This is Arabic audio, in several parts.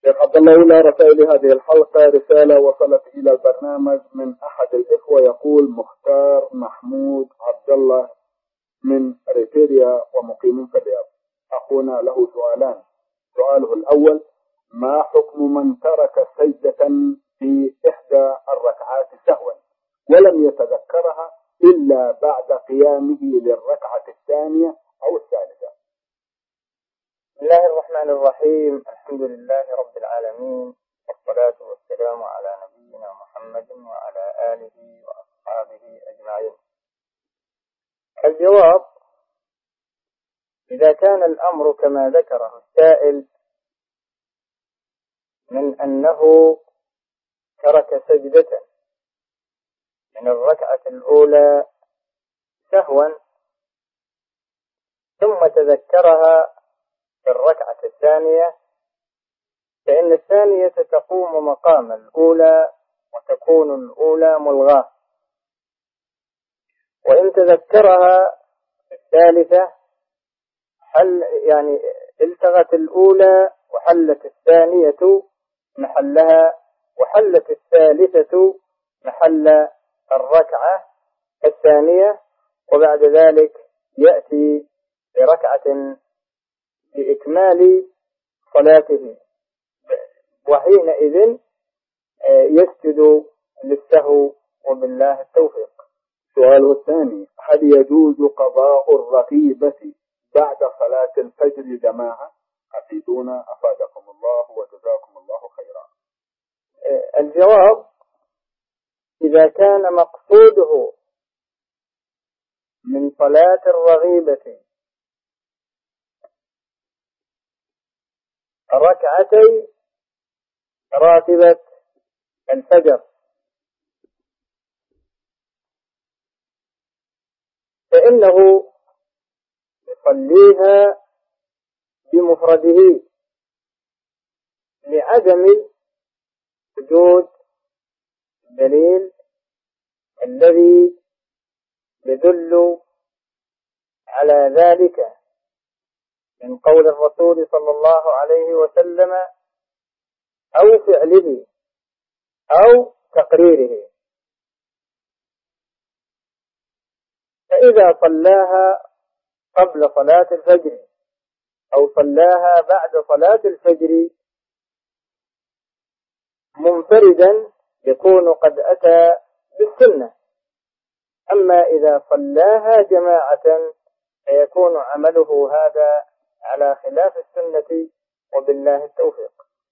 شيخ عبد الله، إلى رسائل هذه الحلقة رسالة وصلت إلى البرنامج من أحد الإخوة يقول: مختار محمود عبد الله من ريبيريا ومقيم في الرياض. أخونا له سؤالان. سؤاله الأول: ما حكم من ترك سجدة في إحدى الركعات سهوا ولم يتذكرها إلا بعد قيامه للركعة الثانية أو الثالثة؟ بسم الله الرحمن الرحيم. الحمد لله رب العالمين، والصلاة والسلام على نبينا محمد وعلى آله وأصحابه أجمعين. الجواب: إذا كان الأمر كما ذكره السائل من أنه ترك سجدة من الركعة الأولى سهوا ثم تذكرها في الركعة الثانية، فإن الثانية تقوم مقام الأولى وتكون الأولى ملغاة. وإن تذكرها في الثالثة التغت الأولى وحلت الثانية محلها، وحلت الثالثة محل الركعة الثانية، وبعد ذلك يأتي بركعة بإكمال صلاته، وحينئذ يسجد للسهو، وبالله التوفيق. السؤال الثاني: هل يجوز قضاء الرغيبة بعد صلاة الفجر جماعة؟ أفيدونا أفادكم الله وجزاكم الله خيرا. الجواب: إذا كان مقصوده من صلاة الرغيبة ركعتي راتبة الفجر فإنه يصليها بمفرده لعدم وجود الدليل الذي يدل على ذلك من قول الرسول صلى الله عليه وسلم أو فعله أو تقريره. فإذا صلاها قبل صلاة الفجر أو صلاها بعد صلاة الفجر منفردا يكون قد أتى بالسنة. أما إذا صلاها جماعة فيكون عمله هذا على خلاف السنة، وبالله التوفيق.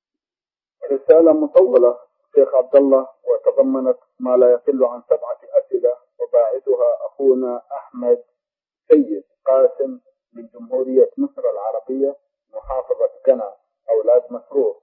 رسالة مطولة شيخ عبد الله، وتضمنت ما لا يقل عن 7 أسئلة، وباعثها أخونا أحمد سيد قاسم من جمهورية مصر العربية، محافظة قنا، أولاد مسرور.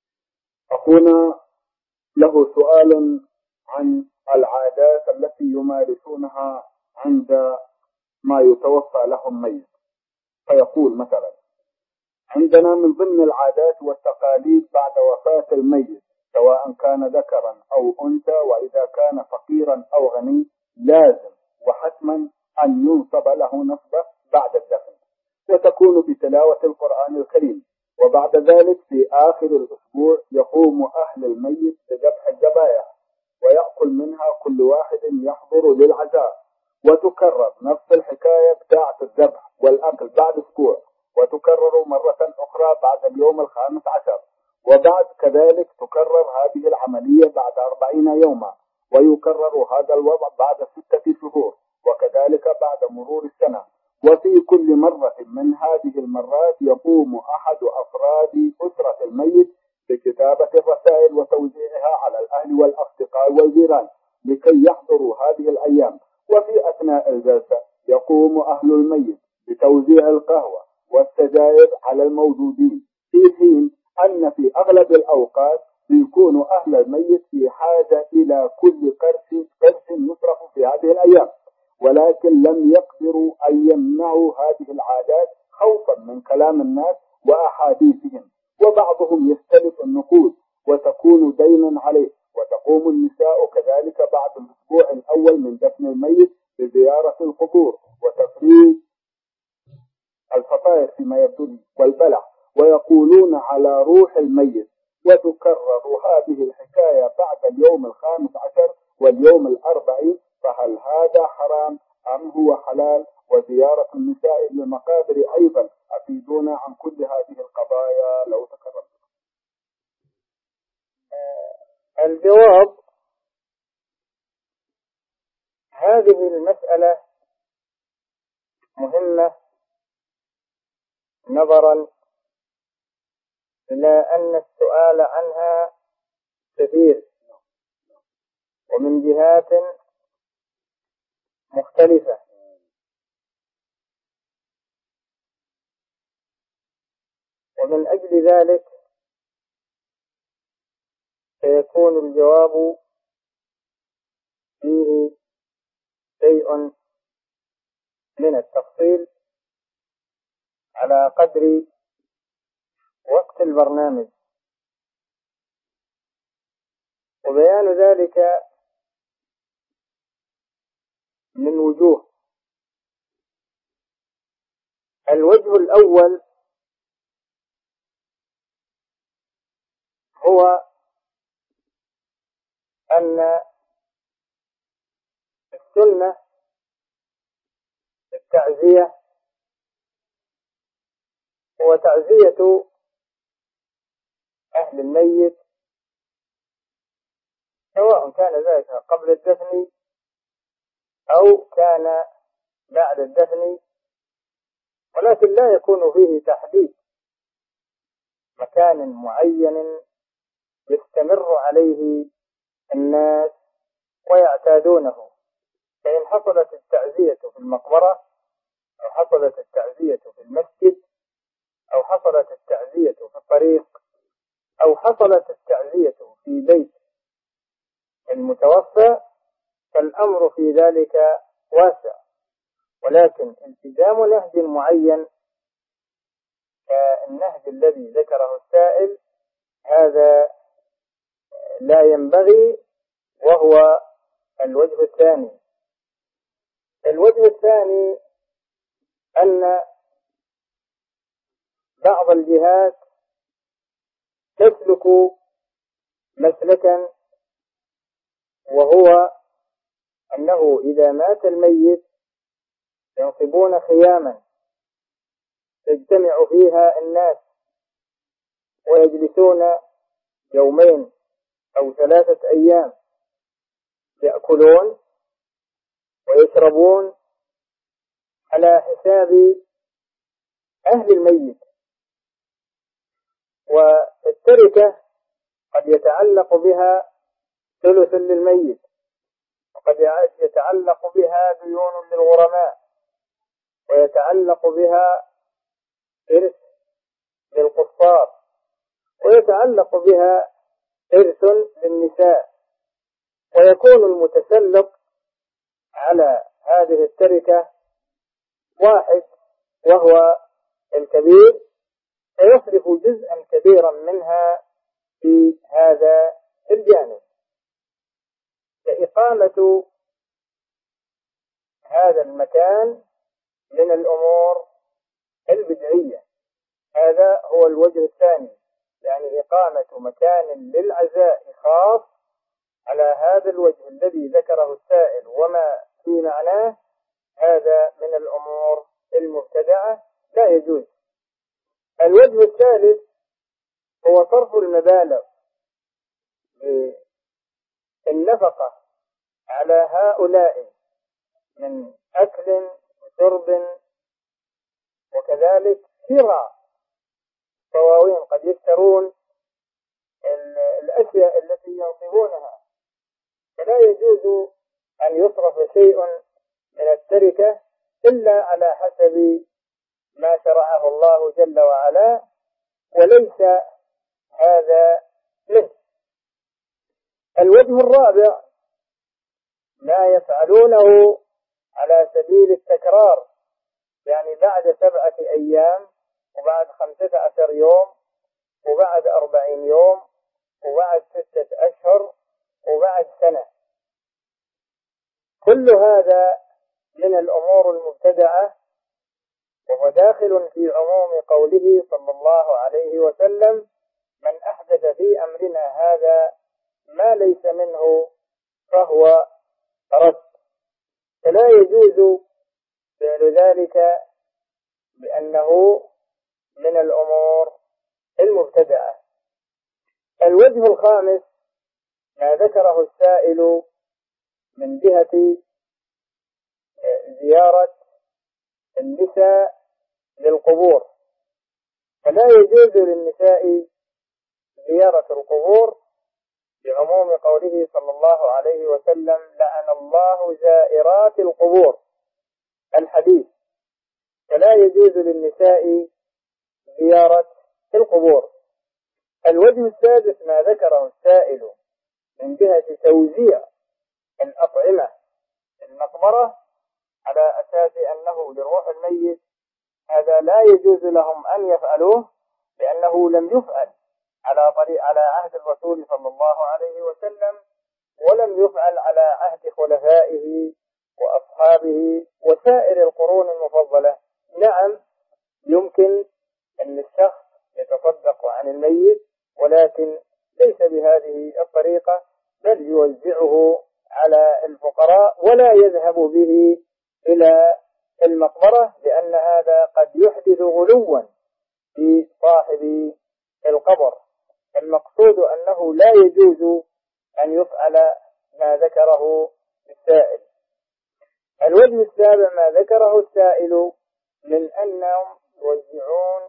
أخونا له سؤال عن العادات التي يمارسونها عند ما يتوفى لهم ميت. فيقول مثلا: عندنا من ضمن العادات والتقاليد بعد وفاة الميت سواء كان ذكرا أو أنثى، وإذا كان فقيرا أو غني، لازم وحتما أن ينصب له نصبة بعد الدفن، وتكون بتلاوة القرآن الكريم. وبعد ذلك في آخر الأسبوع يقوم أهل الميت بذبح الذبائح ويأكل منها كل واحد يحضر للعزاء، وتكرر نفس الحكاية بتاعة الذبح والأكل بعد أسبوع، وتكرر مرة أخرى بعد اليوم 15، وبعد كذلك تكرر هذه العملية بعد 40 يوما، ويكرر هذا الوضع بعد 6 شهور، وكذلك بعد مرور السنة. وفي كل مرة من هذه المرات يقوم أحد أفراد أسرة الميت بكتابة الرسائل وتوزيعها على الأهل والأصدقاء والجيران لكي يحضروا هذه الأيام. وفي أثناء الجلسة يقوم أهل الميت بتوزيع القهوة والسجائر على الموجودين، في حين أن في أغلب الأوقات يكون أهل الميت في حاجة إلى كل قرش يصرف في هذه الأيام، ولكن لم يقدروا أن يمنعوا هذه العادات خوفا من كلام الناس وأحاديثهم. وبعضهم يستلف النقود وتكون دينا عليه، وتقوم النساء كذلك بعد الأسبوع الأول من دفن الميت بزيارة القبور وتفريغ الفطائر فيما يبدو والبلع، ويقولون على روح الميت. وتكرر هذه الحكاية بعد اليوم 15 واليوم 40، فهل هذا حرام أم هو حلال؟ وزيارة النساء للمقابر أيضا، أفيدونا عن كل هذه القضايا لو تكرمت. الجواب: هذه المسألة مهمة نظرا إلى أن السؤال عنها كثير ومن جهات مختلفة، ومن أجل ذلك سيكون الجواب فيه شيء من التفصيل على قدر وقت البرنامج، وبيان ذلك من وجوه. الوجه الأول هو أن السنة التعزية هو تعزية أهل الميت، سواء كان ذلك قبل الدفن أو كان بعد الدفن، ولكن لا يكون فيه تحديد مكان معين يستمر عليه الناس ويعتادونه. فإن حصلت التعزية في المقبرة أو حصلت التعزية في المسجد أو حصلت التعزية في الطريق أو حصلت التعزية في بيت المتوفى، فالأمر في ذلك واسع، ولكن التزام نهج معين كالنهج الذي ذكره السائل هذا لا ينبغي، وهو الوجه الثاني. الوجه الثاني أن بعض الجهات تسلك مسلكا، وهو أنه إذا مات الميت ينصبون خياما تجتمع فيها الناس ويجلسون يومين أو 3 أيام يأكلون ويشربون على حساب أهل الميت، والتركة قد يتعلق بها ثلث للميت، وقد يتعلق بها ديون للغرماء، ويتعلق بها إرث للقصار، ويتعلق بها إرث للنساء، ويكون المتسلط على هذه التركة واحد وهو الكبير، فيصرف جزءا كبيرا منها في هذا الجانب. فإقامة هذا المكان من الأمور البدعية، هذا هو الوجه الثاني، يعني إقامة مكان للعزاء خاص على هذا الوجه الذي ذكره السائل وما في معناه، هذا من الأمور المبتدعة لا يجوز. الوجه الثالث هو صرف المبالغ بالنفقة على هؤلاء من أكل وشرب، وكذلك شراء صواوين، قد يشترون الأشياء التي ينصبونها، فلا يجوز أن يصرف شيء من التركة إلا على حسب ما شرعه الله جل وعلا، وليس هذا منه. الوجه الرابع ما يفعلونه على سبيل التكرار، يعني بعد 7 أيام وبعد 15 يوم وبعد 40 يوم وبعد 6 أشهر وبعد سنة، كل هذا من الأمور المبتدعة، وهو داخل في عموم قوله صلى الله عليه وسلم: من أحدث في عندنا هذا ما ليس منه فهو رد، فلا يجوز فعل ذلك بأنه من الأمور المبتدعة. الوجه الخامس ما ذكره السائل من جهة زيارة النساء للقبور، فلا يجوز للنساء زيارة القبور بعموم قوله صلى الله عليه وسلم: لعن الله زائرات القبور، الحديث، فلا يجوز للنساء زيارة القبور. الوجه السادس ما ذكره السائل من جهة توزيع الأطعمة في المقبرة على أساس أنه لروح الميت، هذا لا يجوز لهم أن يفعلوه، لأنه لم يفعل على عهد الرسول صلى الله عليه وسلم، ولم يفعل على عهد خلفائه وأصحابه وسائر القرون المفضلة. نعم، يمكن أن الشخص يتصدق عن الميت، ولكن ليس بهذه الطريقة، بل يوزعه على الفقراء ولا يذهب به إلى المقبرة، لأن هذا قد يحدث غلوا في صاحب القبر. المقصود أنه لا يجوز أن يفعل ما ذكره السائل. الوجه السابع ما ذكره السائل من أنهم يوزعون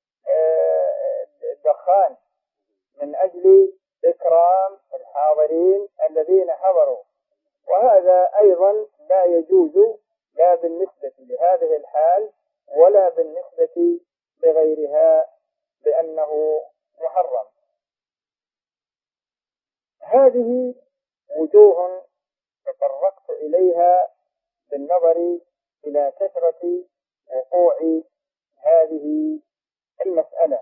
الدخان من أجل إكرام الحاضرين الذين حضروا، وهذا أيضا لا يجوز، لا بالنسبة لهذه الحال ولا بالنسبة لغيرها، بأنه محرم. هذه وجوه تطرقت إليها بالنظر إلى كثرة وقوع هذه المسألة.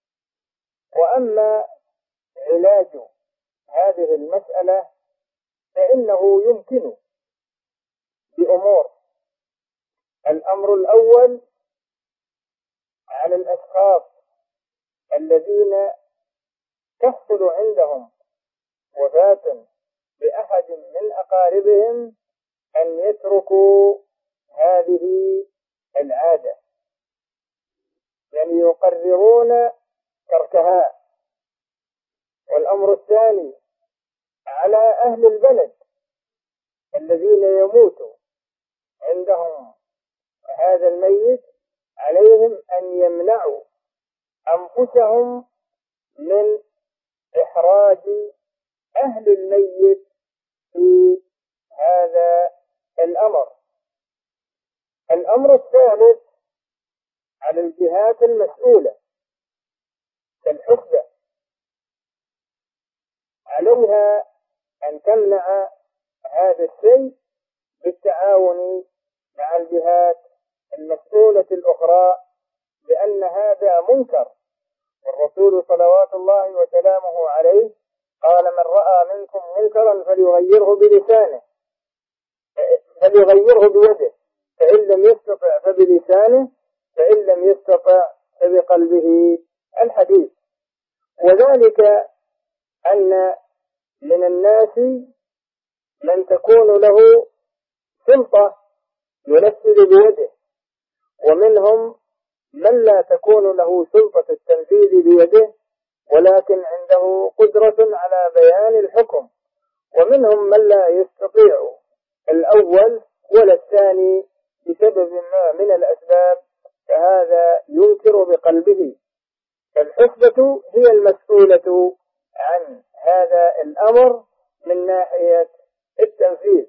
وأما علاج هذه المسألة فإنه يمكن بأمور. الأمر الأول على الأشخاص الذين تحصل عندهم وفاة بأحد من أقاربهم أن يتركوا هذه العادة، يعني يقررون تركها. والأمر الثاني على أهل البلد الذين يموت عندهم هذا الميت، عليهم أن يمنعوا أنفسهم من إحراج أهل الميت في هذا الأمر. الأمر الثالث على الجهات المسؤولة كالحسبة، عليها أن تمنع هذا الشيء بالتعاون مع الجهات المسؤولة الأخرى، لأن هذا منكر. والرسول صلوات الله وسلامه عليه قال: من رأى منكم منكرا فليغيره بلسانه، فليغيره بيده، فإن لم يستطع فبلسانه، فإن لم يستطع فبقلبه، الحديث. وذلك أن من الناس من تكون له سلطة ينفذ بيده، ومنهم من لا تكون له سلطة التنفيذ بيده ولكن عنده قدرة على بيان الحكم، ومنهم من لا يستطيع الأول ولا الثاني بسبب ما من الأسباب، فهذا ينكر بقلبه. فالحسبة هي المسؤولة عن هذا الأمر من ناحية التنفيذ.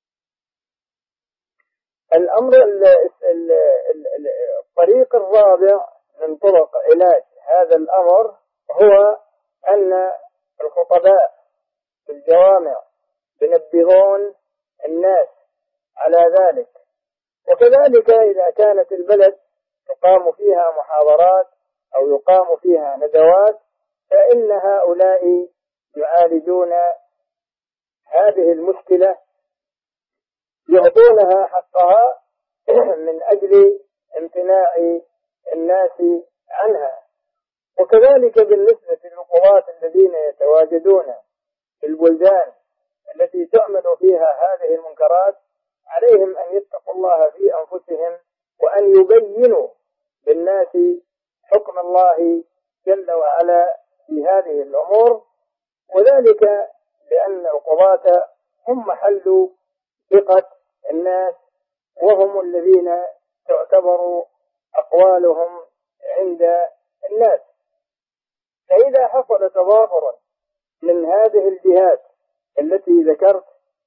الطريق الرابع من طرق علاج هذا الأمر هو أن الخطباء في الجوامع ينبهون الناس على ذلك، وكذلك إذا كانت البلد يقام فيها محاضرات أو يقام فيها ندوات، فإن هؤلاء يعالجون هذه المشكلة، يعطونها حقها من أجل امتناع الناس عنها. وكذلك بالنسبة للقضاة الذين يتواجدون في البلدان التي تعمل فيها هذه المنكرات، عليهم أن يتقوا الله في أنفسهم وأن يبينوا للناس حكم الله جل وعلا في هذه الأمور، وذلك لأن القضاة هم محل ثقة الناس، وهم الذين تعتبر أقوالهم عند الناس. فإذا حصل تضافر من هذه الجهات التي ذكرت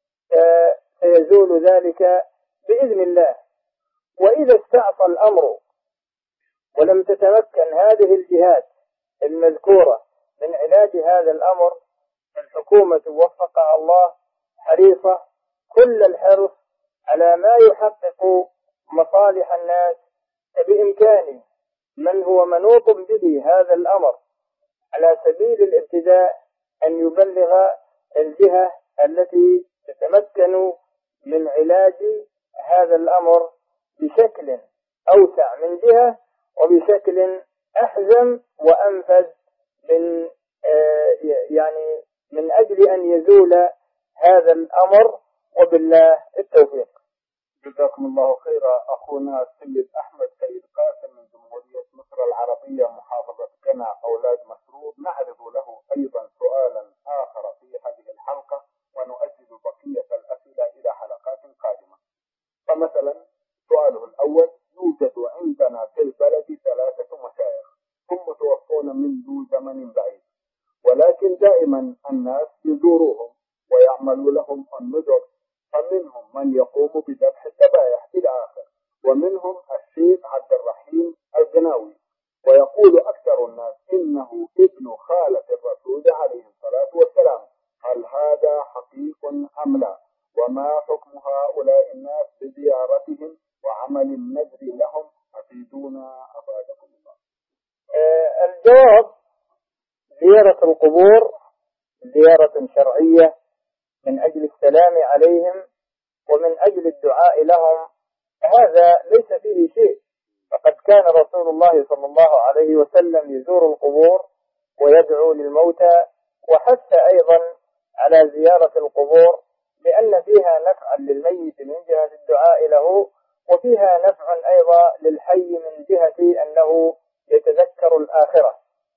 سيزول ذلك بإذن الله. وإذا استعصى الأمر ولم تتمكن هذه الجهات المذكورة من علاج هذا الأمر، الحكومة وفقها الله حريصة كل الحرص على ما يحقق مصالح الناس، فبإمكان من هو منوط به هذا الأمر على سبيل الابتداء أن يبلغ الجهة التي تتمكن من علاج هذا الأمر بشكل أوسع من جهة وبشكل أحزم وأنفذ من أجل أن يزول هذا الأمر، وبالله التوفيق. جزاكم الله خيرا. أخونا السيد أحمد سيد قاسم من جمهورية مصر العربية محافظة قنا أولاد مسرور، نعرض له أيضا سؤالا آخر في هذه الحلقة، ونؤجل بقية الأسئلة إلى حلقات قادمة. فمثلا سؤاله الأول: يوجد عندنا في البلد 3 مشايخ هم متوفون منذ زمن بعيد، ولكن دائما الناس يزوروهم ويعملوا لهم النذر، فمنهم من يقوم بذبح الذبائح إلى آخر، ومنهم الشيخ عبد الرحيم القناوي، ويقول أكثر الناس إنه ابن خالة الرسول عليه الصلاة والسلام. هل هذا حقيق أم لا؟ وما حكم هؤلاء الناس بزيارتهم وعمل النذر لهم؟ أفيدونا أفادكم الله. الجواب: زيارة القبور زيارة شرعية من أجل السلام عليهم ومن أجل الدعاء لهم، هذا ليس فيه شيء، فقد كان رسول الله صلى الله عليه وسلم يزور القبور ويدعو للموتى، وحث أيضا على زيارة القبور لأن فيها نفعا للميت من جهة الدعاء له، وفيها نفع أيضا للحي من جهة أنه يتذكر الآخرة،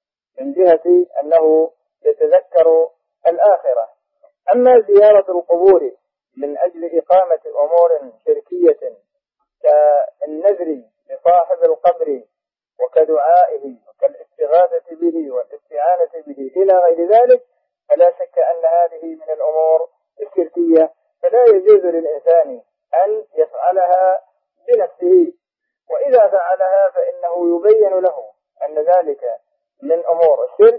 أما زيارة القبور من أجل إقامة أمور شركية كالنذر لصاحب القبر وكدعائه وكالاستغاثة به والاستعانة به إلى غير ذلك، فلا شك أن هذه من الأمور الشركية، فلا يجوز للإنسان أن يفعلها بنفسه، وإذا فعلها فإنه يبين له أن ذلك من أمور الشرك،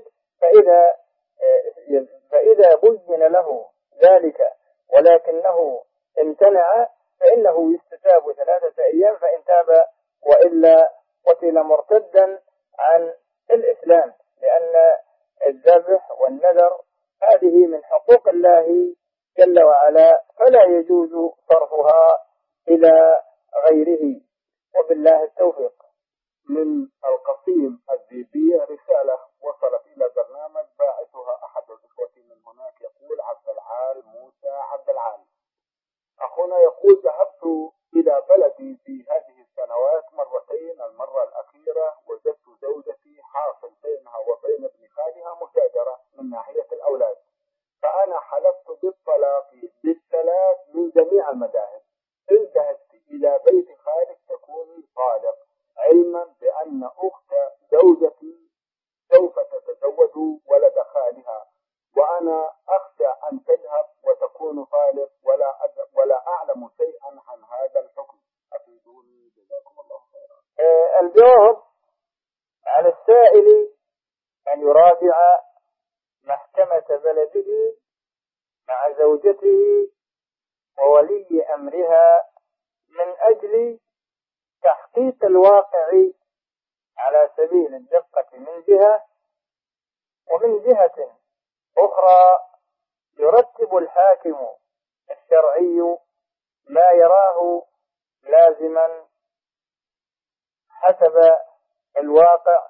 فإذا بين له ذلك ولكنه امتنع فإنه يستتاب 3 أيام، فإن تاب وإلا قتل مرتدا عن الإسلام، لأن الذبح والنذر هذه من حقوق الله جل وعلا، فلا يجوز صرفها إلى غيره، وبالله التوفيق. من القصيم الذيبية رسالة وصلت إلى برنامج باعثها أحد الإخوة من هناك، يقول عبد العال موسى عبد العال. أخونا يقول: ذهبت إلى بلدي في هذه السنوات مرتين، المرة الأخيرة وجدت زوجتي حاصل بينها وبين ابن خالها مشاجرة من ناحية الأولاد، فأنا حلفت بالطلاق بالثلاث من جميع المذاهب، إن ذهبت إلى بيت خالك تكوني طالق، علما بأن أخت زوجتي سوف تتزوج ولد خالها، وأنا أخشى أن تذهب وتكون طالق ولا أعلم شيئا عن هذا الحكم، أفيدوني جزاكم الله خيرا. الجواب: على السائل أن يراجع محكمة بلده مع زوجته وولي أمرها من أجل تحقيق الواقع على سبيل الدقة من جهة، ومن جهة أخرى يرتب الحاكم الشرعي ما يراه لازما حسب الواقع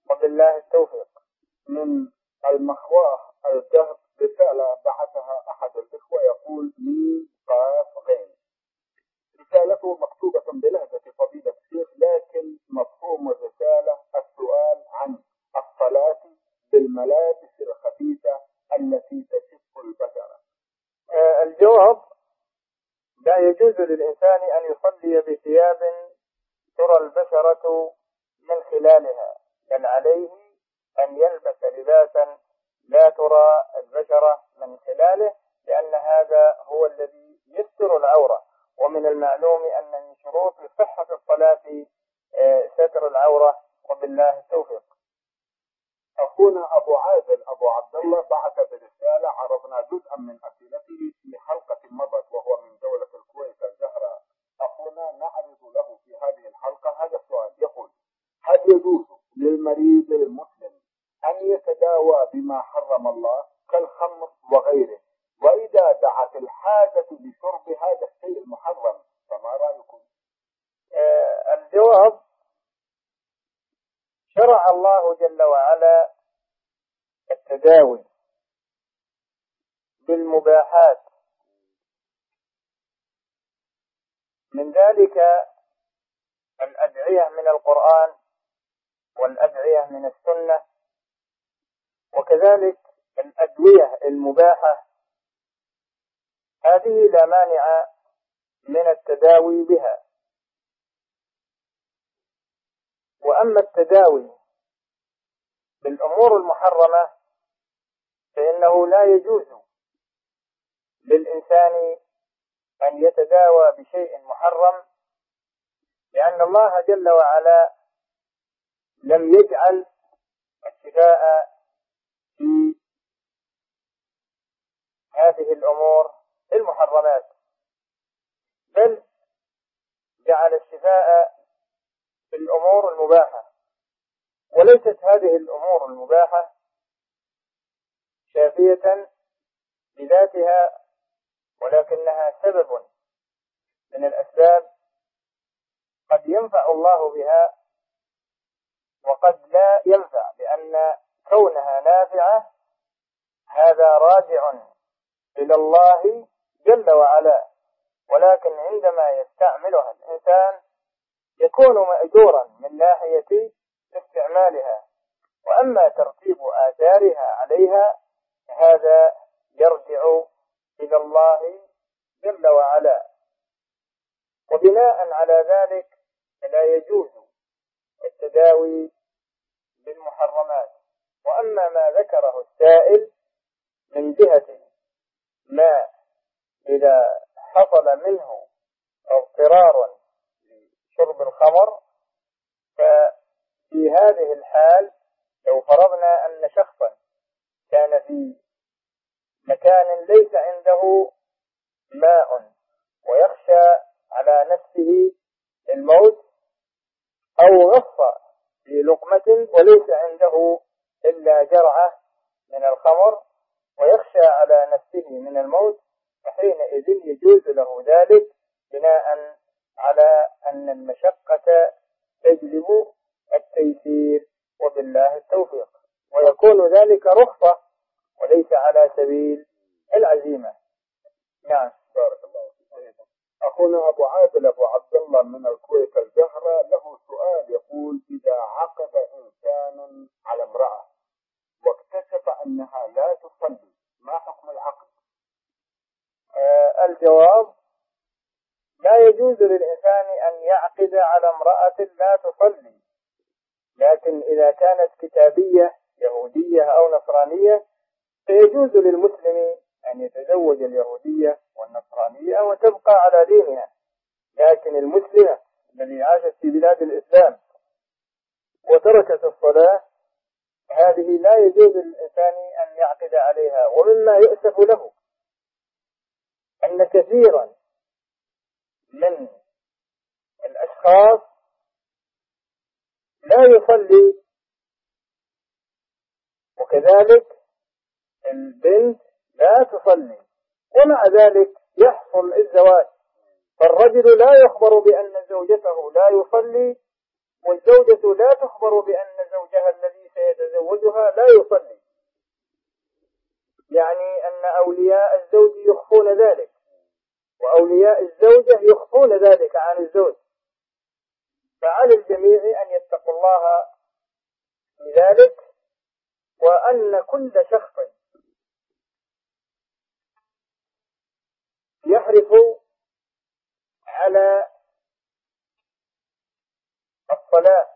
وبالله التوفيق. من المخواه الجهر رسالة بعثها أحد الإخوة يقول ميم قاف غين. رسالته مكتوبة بلهجة فضيلة الشيخ، لكن مفهوم الرسالة السؤال عن الصلاة بالملابس الخفيفة التي تشف البشرة. الجواب: لا يجوز للإنسان أن يصلي بثياب ترى البشرة من خلالها، بل عليه أن يلبس لباسا لا ترى البشرة من خلاله، لأن هذا هو الذي يستر العورة. ومن المعلوم أن من شروط صحة الصلاة ستر العورة، وبالله التوفيق. أخونا أبو عادل أبو عبد الله بعث برسالة عرضنا جزءا من أسئلته في حلقة مضت وهو من دولة الكويت الزهراء. أخونا نعرض له في هذه الحلقة هذا السؤال، يقول: هل يجوز للمريض المسلم أن يتداوى بما حرم الله كالخمر وغيره، وإذا دعت الحاجة لشرب هذا الشيء المحرم فما رأيكم؟ الجواب: شرع الله جل وعلا التداوي بالمباحات، من ذلك الأدعية من القرآن والأدعية من السنة، وكذلك الأدوية المباحة، هذه لا مانع من التداوي بها. وأما التداوي بالأمور المحرمة فإنه لا يجوز للإنسان أن يتداوى بشيء محرم، لأن الله جل وعلا لم يجعل الشفاء في هذه الأمور المحرمات، بل جعل الشفاء في الأمور المباحة. وليست هذه الأمور المباحة شافية بذاتها، ولكنها سبب من الأسباب قد ينفع الله بها وقد لا ينفع، لأن كونها نافعة هذا راجع إلى الله جل وعلا، ولكن عندما يستعملها الإنسان يكون مأجورا من ناحية استعمالها. وأما ترتيب آثارها عليها هذا يرجع إلى الله جل وعلا. وبناء على ذلك لا يجوز التداوي بالمحرمات. وأما ما ذكره السائل من جهة ما إذا حصل منه اضطرار لشرب الخمر، ففي هذه الحال لو فرضنا أن شخصا كان في مكان ليس عنده ماء ويخشى على نفسه الموت، أو غص في لقمة وليس عنده إلا جرعة من الخمر ويخشى على نفسه من الموت، فحينئذ يجوز له ذلك بناء على أن المشقة تجلب التيسير، وبالله التوفيق. ويكون ذلك رخصة وليس على سبيل العزيمة. نعم، بارك الله فيكم. أخونا أبو عادل أبو عبد الله من الكويت الزهراء له سؤال، يقول: إذا عقد إنسان على امرأة واكتشف أنها لا تصلي ما حكم العقد؟ الجواب: لا يجوز للإنسان أن يعقد على امرأة لا تصلي، لكن إذا كانت كتابية يهودية أو نصرانية فيجوز للمسلم أن يتزوج اليهودية والنصرانية وتبقى على دينها. لكن المسلمة الذي عاشت في بلاد الإسلام وتركت الصلاة هذه لا يجوز للإنسان أن يعقد عليها. ومما يؤسف له أن كثيرا من الأشخاص لا يصلي، وكذلك البنت لا تصلي، ومع ذلك يحصل الزواج. فالرجل لا يخبر بأن زوجته لا يصلي، والزوجة لا تخبر بأن زوجها الذي يتزوجها لا يصلي، يعني أن أولياء الزوج يخفون ذلك، وأولياء الزوجة يخفون ذلك عن الزوج. فعلى الجميع أن يتقوا الله بذلك، وأن كل شخص يحرص على الصلاة.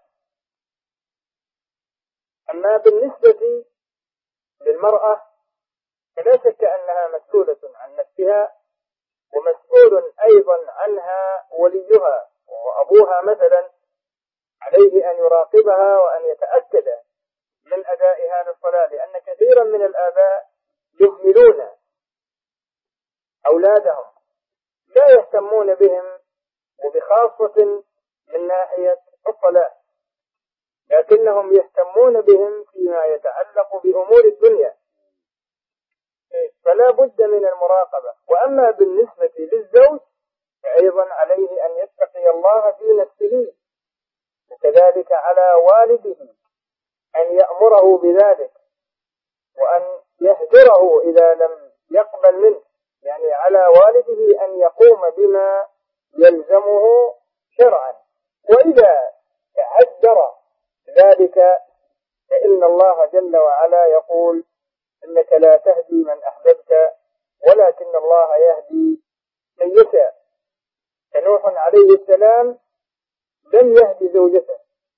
أما بالنسبة للمرأة فلا شك أنها مسؤولة عن نفسها، ومسؤول أيضا عنها وليها وأبوها مثلا، عليه أن يراقبها وأن يتأكد من أدائها للصلاة، لأن كثيرا من الآباء يهملون أولادهم، لا يهتمون بهم، وبخاصة من ناحية الصلاة، لكنهم يهتمون بهم فيما يتعلق بأمور الدنيا، فلا بد من المراقبة. وأما بالنسبة للزوج فأيضا عليه أن يتقي الله في نفسه، وكذلك على والده أن يأمره بذلك، وأن يهجره إذا لم يقبل منه، يعني على والده أن يقوم بما يلزمه شرعا. وإذا تعذر ذلك فإن الله جل وعلا يقول: إنك لا تهدي من أحببت ولكن الله يهدي من يشاء. فنوح عليه السلام لم يهدي زوجته،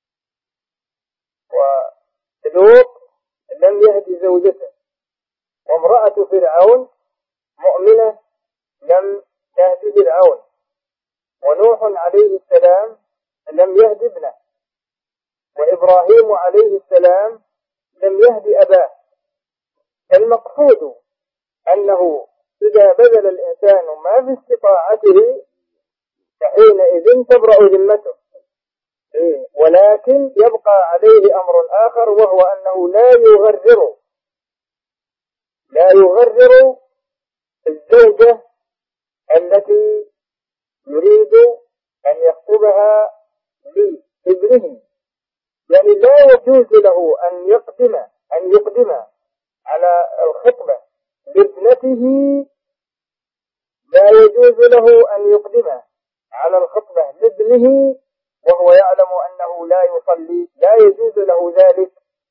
ولوط لم يهدي زوجته، وامرأة فرعون مؤمنة لم تهدي فرعون، ونوح عليه السلام لم يهدي ابنه، وإبراهيم عليه السلام لم يهدي أباه. المقصود أنه إذا بذل الإنسان ما في استطاعته فحينئذ تبرأ ذمته، ولكن يبقى عليه أمر آخر، وهو أنه لا يغرر الزوجة التي يريد أن يخطبها لابنه، يعني لا يجوز له أن يقدم على الخطبة لابنته، لا يجوز له أن يقدم على الخطبة لابنه وهو يعلم أنه لا يصلي، لا يجوز له ذلك.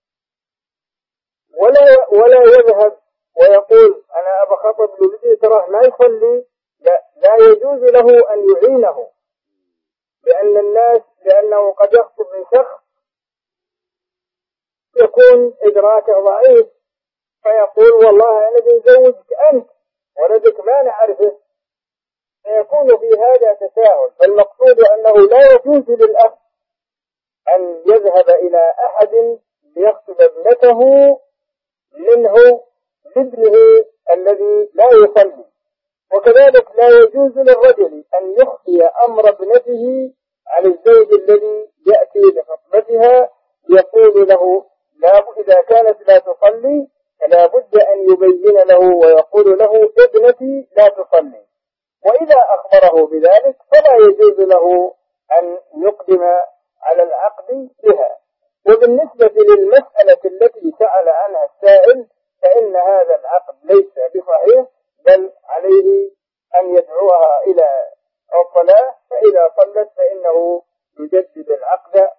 ولا يذهب ويقول أنا أبى خطب لابني تراه ما يصلي، لا يجوز له أن يعينه، لأنه قد يخطب من شخص يكون إدراكه ضعيف، فيقول والله أنا بنزوجك أنت ولدك ما نعرفه، فيكون في هذا تساهل. فالمقصود أنه لا يجوز للأب أن يذهب إلى أحد ليخطب ابنته منه لابنه الذي لا يصلي، وكذلك لا يجوز للرجل أن يخفي أمر ابنته على الزوج الذي يأتي لخطبتها، يقول له إذا كانت لا تصلي فلا بد أن يبين له ويقول له ابنتي لا تصلي، وإذا أخبره بذلك فلا يجوز له أن يقدم على العقد بها. وبالنسبة للمسألة التي سأل عنها السائل فإن هذا العقد ليس بصحيح، بل عليه أن يدعوها إلى الصلاة، فإذا صلت فإنه يجدد العقد